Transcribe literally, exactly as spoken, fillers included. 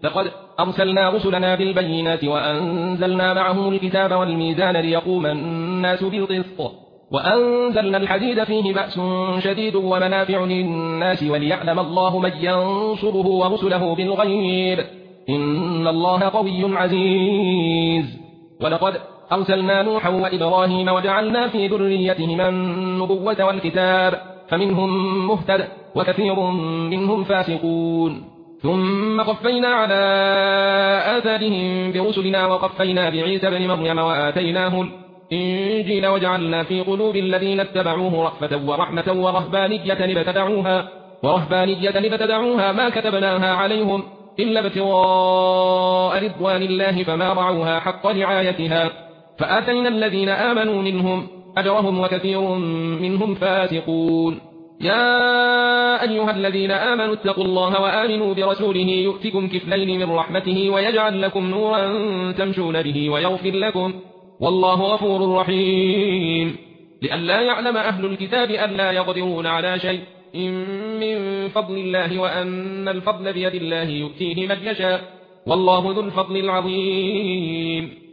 لقد أرسلنا رسلنا بالبينات وأنزلنا معهم الكتاب والميزان ليقوم الناس بالقسط وأنزلنا الحديد فيه بأس شديد ومنافع للناس وليعلم الله من ينصره ورسله بالغيب إن الله قوي عزيز. ولقد أرسلنا نوحا وإبراهيم وجعلنا في ذريتهما النبوة والكتاب فمنهم مهتد وكثير منهم فاسقون. ثم قفينا على آثارهم برسلنا وقفينا بعيسى بن مريم وآتيناه الإنجيل وجعلنا في قلوب الذين اتبعوه رأفة ورحمة ورهبانية لابتدعوها ورهبانية لابتدعوها ما كتبناها عليهم إلا ابتغاء رضوان الله فما رعوها حق رعايتها فآتينا الذين آمنوا منهم أجرهم وكثير منهم فاسقون. يا أيها الذين آمنوا اتقوا الله وآمنوا برسوله يؤتكم كفلين من رحمته ويجعل لكم نورا تمشون به ويغفر لكم والله غفور رحيم. لئلا يعلم أهل الكتاب ألا يقدرون على شيء من فضل الله وأن الفضل بيد الله يؤتيه من يشاء والله ذو الفضل العظيم.